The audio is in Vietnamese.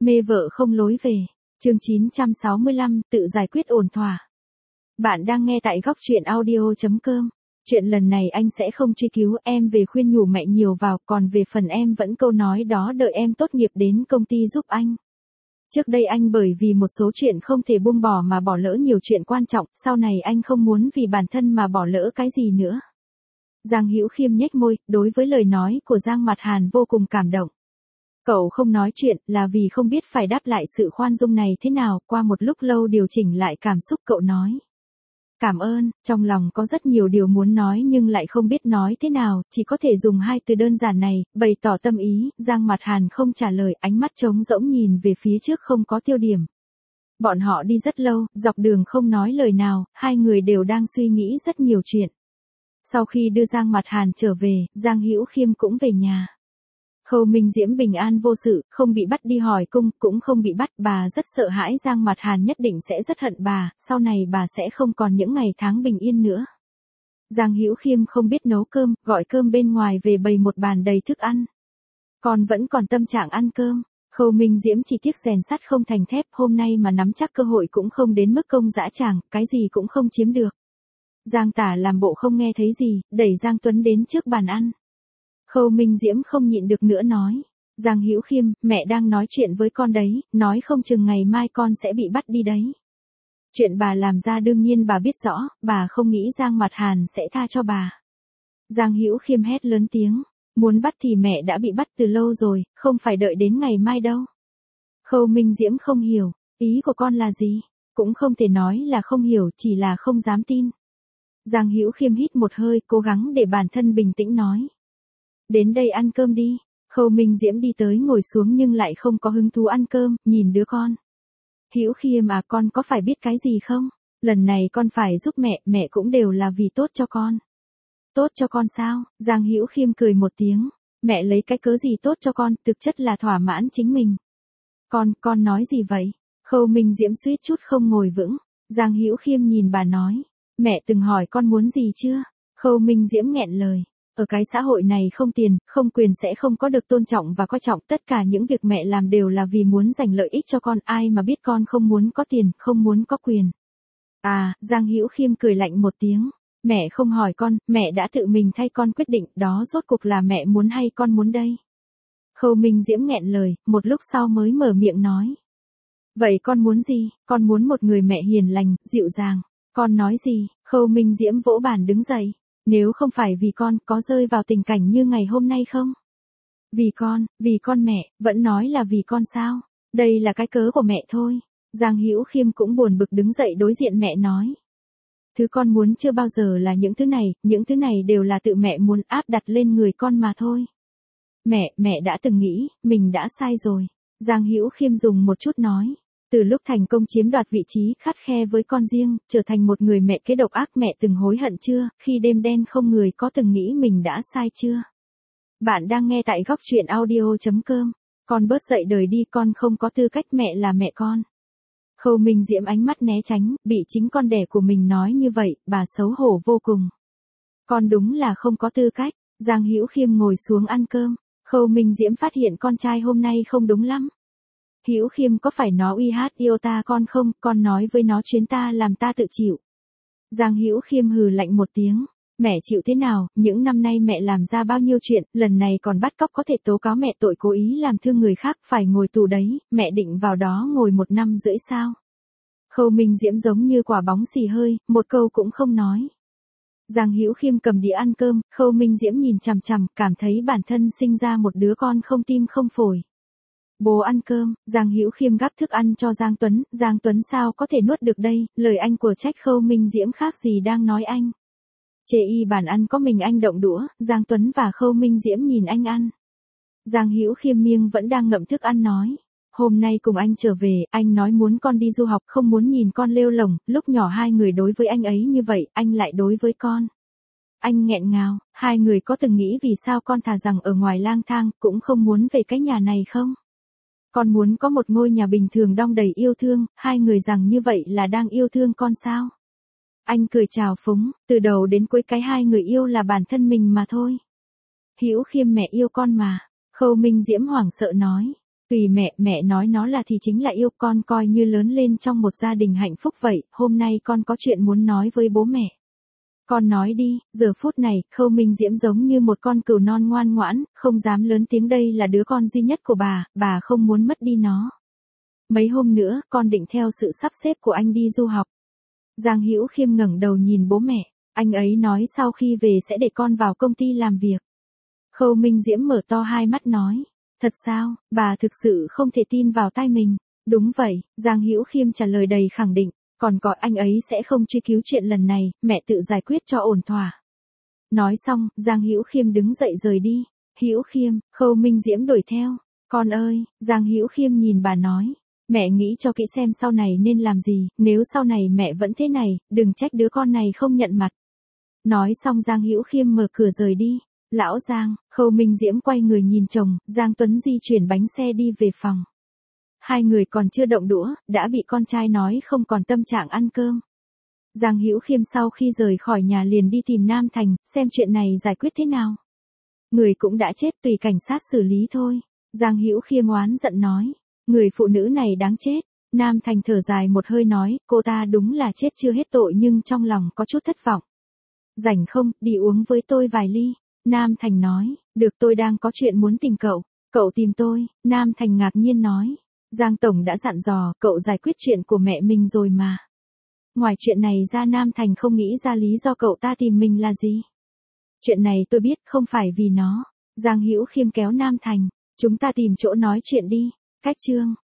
Mê vợ không lối về. Chương 965, tự giải quyết ổn thỏa. Bạn đang nghe tại góc truyện audio.com. Chuyện lần này anh sẽ không truy cứu, em về khuyên nhủ mẹ nhiều vào, còn về phần em vẫn câu nói đó đợi em tốt nghiệp đến công ty giúp anh. Trước đây anh bởi vì một số chuyện không thể buông bỏ mà bỏ lỡ nhiều chuyện quan trọng, sau này anh không muốn vì bản thân mà bỏ lỡ cái gì nữa. Giang Hữu Khiêm nhếch môi, đối với lời nói của Giang Mặt Hàn vô cùng cảm động. Cậu không nói chuyện là vì không biết phải đáp lại sự khoan dung này thế nào, qua một lúc lâu điều chỉnh lại cảm xúc cậu nói. Cảm ơn, trong lòng có rất nhiều điều muốn nói nhưng lại không biết nói thế nào, chỉ có thể dùng hai từ đơn giản này, bày tỏ tâm ý. Giang Mặt Hàn không trả lời, ánh mắt trống rỗng nhìn về phía trước không có tiêu điểm. Bọn họ đi rất lâu, dọc đường không nói lời nào, hai người đều đang suy nghĩ rất nhiều chuyện. Sau khi đưa Giang Mặt Hàn trở về, Giang Hữu Khiêm cũng về nhà. Khâu Minh Diễm bình an vô sự, không bị bắt đi hỏi cung, cũng không bị bắt, bà rất sợ hãi Giang Mặt Hàn nhất định sẽ rất hận bà, sau này bà sẽ không còn những ngày tháng bình yên nữa. Giang Hữu Khiêm không biết nấu cơm, gọi cơm bên ngoài về bày một bàn đầy thức ăn. Con vẫn còn tâm trạng ăn cơm. Khâu Minh Diễm chỉ tiếc rèn sắt không thành thép, hôm nay mà nắm chắc cơ hội cũng không đến mức công dã tràng, cái gì cũng không chiếm được. Giang Tả làm bộ không nghe thấy gì, đẩy Giang Tuấn đến trước bàn ăn. Khâu Minh Diễm không nhịn được nữa nói. Giang Hữu Khiêm, mẹ đang nói chuyện với con đấy, nói không chừng ngày mai con sẽ bị bắt đi đấy. Chuyện bà làm ra đương nhiên bà biết rõ, bà không nghĩ Giang Mặt Hàn sẽ tha cho bà. Giang Hữu Khiêm hét lớn tiếng, muốn bắt thì mẹ đã bị bắt từ lâu rồi, không phải đợi đến ngày mai đâu. Khâu Minh Diễm không hiểu, ý của con là gì? Cũng không thể nói là không hiểu, chỉ là không dám tin. Giang Hữu Khiêm hít một hơi, cố gắng để bản thân bình tĩnh nói. Đến đây ăn cơm đi. Khâu Minh Diễm đi tới ngồi xuống nhưng lại không có hứng thú ăn cơm, nhìn đứa con. Hữu Khiêm à, con có phải biết cái gì không? Lần này con phải giúp mẹ cũng đều là vì tốt cho con. Tốt cho con sao? Giang Hữu Khiêm cười một tiếng. Mẹ lấy cái cớ gì tốt cho con, thực chất là thỏa mãn chính mình. Con nói gì vậy? Khâu Minh Diễm suýt chút không ngồi vững. Giang Hữu Khiêm nhìn bà nói. Mẹ từng hỏi con muốn gì chưa? Khâu Minh Diễm nghẹn lời. Ở cái xã hội này không tiền, không quyền sẽ không có được tôn trọng và coi trọng, tất cả những việc mẹ làm đều là vì muốn giành lợi ích cho con, ai mà biết con không muốn có tiền, không muốn có quyền. À, Giang Hữu Khiêm cười lạnh một tiếng, mẹ không hỏi con, mẹ đã tự mình thay con quyết định, đó rốt cuộc là mẹ muốn hay con muốn đây. Khâu Minh Diễm nghẹn lời, một lúc sau mới mở miệng nói. Vậy con muốn gì? Con muốn một người mẹ hiền lành, dịu dàng. Con nói gì? Khâu Minh Diễm vỗ bàn đứng dậy. Nếu không phải vì con, có rơi vào tình cảnh như ngày hôm nay không? Vì con mẹ, vẫn nói là vì con sao? Đây là cái cớ của mẹ thôi. Giang Hữu Khiêm cũng buồn bực đứng dậy đối diện mẹ nói. Thứ con muốn chưa bao giờ là những thứ này đều là tự mẹ muốn áp đặt lên người con mà thôi. Mẹ đã từng nghĩ, mình đã sai rồi. Giang Hữu Khiêm dùng một chút nói. Từ lúc thành công chiếm đoạt vị trí khắt khe với con riêng, trở thành một người mẹ kế độc ác, mẹ từng hối hận chưa, khi đêm đen không người có từng nghĩ mình đã sai chưa? Bạn đang nghe tại góc truyện audio.com. Con bớt dậy đời đi, con không có tư cách mẹ là mẹ con. Khâu Minh Diễm ánh mắt né tránh, bị chính con đẻ của mình nói như vậy, bà xấu hổ vô cùng. Con đúng là không có tư cách. Giang Hữu Khiêm ngồi xuống ăn cơm. Khâu Minh Diễm phát hiện con trai hôm nay không đúng lắm. Hữu Khiêm có phải nó uy hát yêu ta con không, con nói với nó chuyến ta làm ta tự chịu. Giang Hữu Khiêm hừ lạnh một tiếng, mẹ chịu thế nào, những năm nay mẹ làm ra bao nhiêu chuyện, lần này còn bắt cóc có thể tố cáo mẹ tội cố ý làm thương người khác, phải ngồi tù đấy, mẹ định vào đó ngồi 1 năm rưỡi sao? Khâu Minh Diễm giống như quả bóng xì hơi, một câu cũng không nói. Giang Hữu Khiêm cầm đĩa ăn cơm, Khâu Minh Diễm nhìn chằm chằm, cảm thấy bản thân sinh ra một đứa con không tim không phổi. Bố ăn cơm. Giang Hữu Khiêm gắp thức ăn cho Giang Tuấn sao có thể nuốt được đây, lời anh của trách Khâu Minh Diễm khác gì đang nói anh. Chê y bàn ăn có mình anh động đũa, Giang Tuấn và Khâu Minh Diễm nhìn anh ăn. Giang Hữu Khiêm miêng vẫn đang ngậm thức ăn nói. Hôm nay cùng anh trở về, anh nói muốn con đi du học, không muốn nhìn con lêu lổng, lúc nhỏ hai người đối với anh ấy như vậy, anh lại đối với con. Anh nghẹn ngào, hai người có từng nghĩ vì sao con thà rằng ở ngoài lang thang, cũng không muốn về cái nhà này không? Con muốn có một ngôi nhà bình thường đong đầy yêu thương, hai người rằng như vậy là đang yêu thương con sao? Anh cười chào phúng, từ đầu đến cuối cái hai người yêu là bản thân mình mà thôi. Hữu Khiêm mẹ yêu con mà. Khâu Minh Diễm hoảng sợ nói. Tùy mẹ nói nó là thì chính là yêu con coi như lớn lên trong một gia đình hạnh phúc vậy, hôm nay con có chuyện muốn nói với bố mẹ. Con nói đi, giờ phút này, Khâu Minh Diễm giống như một con cừu non ngoan ngoãn, không dám lớn tiếng đây là đứa con duy nhất của bà không muốn mất đi nó. Mấy hôm nữa, con định theo sự sắp xếp của anh đi du học. Giang Hữu Khiêm ngẩng đầu nhìn bố mẹ, anh ấy nói sau khi về sẽ để con vào công ty làm việc. Khâu Minh Diễm mở to hai mắt nói, thật sao, bà thực sự không thể tin vào tai mình. Đúng vậy, Giang Hữu Khiêm trả lời đầy khẳng định, còn có anh ấy sẽ không truy cứu chuyện lần này, mẹ tự giải quyết cho ổn thỏa. Nói xong, Giang Hữu Khiêm đứng dậy rời đi. Hữu Khiêm, Khâu Minh Diễm đuổi theo. Con ơi, Giang Hữu Khiêm nhìn bà nói, mẹ nghĩ cho kỹ xem sau này nên làm gì, nếu sau này mẹ vẫn thế này, đừng trách đứa con này không nhận mặt. Nói xong Giang Hữu Khiêm mở cửa rời đi. Lão Giang, Khâu Minh Diễm quay người nhìn chồng, Giang Tuấn di chuyển bánh xe đi về phòng. Hai người còn chưa động đũa, đã bị con trai nói không còn tâm trạng ăn cơm. Giang Hữu Khiêm sau khi rời khỏi nhà liền đi tìm Nam Thành, xem chuyện này giải quyết thế nào. Người cũng đã chết tùy cảnh sát xử lý thôi. Giang Hữu Khiêm oán giận nói, người phụ nữ này đáng chết. Nam Thành thở dài một hơi nói, cô ta đúng là chết chưa hết tội nhưng trong lòng có chút thất vọng. Rảnh không, đi uống với tôi vài ly. Nam Thành nói, được tôi đang có chuyện muốn tìm cậu. Cậu tìm tôi, Nam Thành ngạc nhiên nói. Giang Tổng đã dặn dò, cậu giải quyết chuyện của mẹ mình rồi mà. Ngoài chuyện này ra Nam Thành không nghĩ ra lý do cậu ta tìm mình là gì. Chuyện này tôi biết không phải vì nó. Giang Hữu Khiêm kéo Nam Thành, chúng ta tìm chỗ nói chuyện đi. Cách chương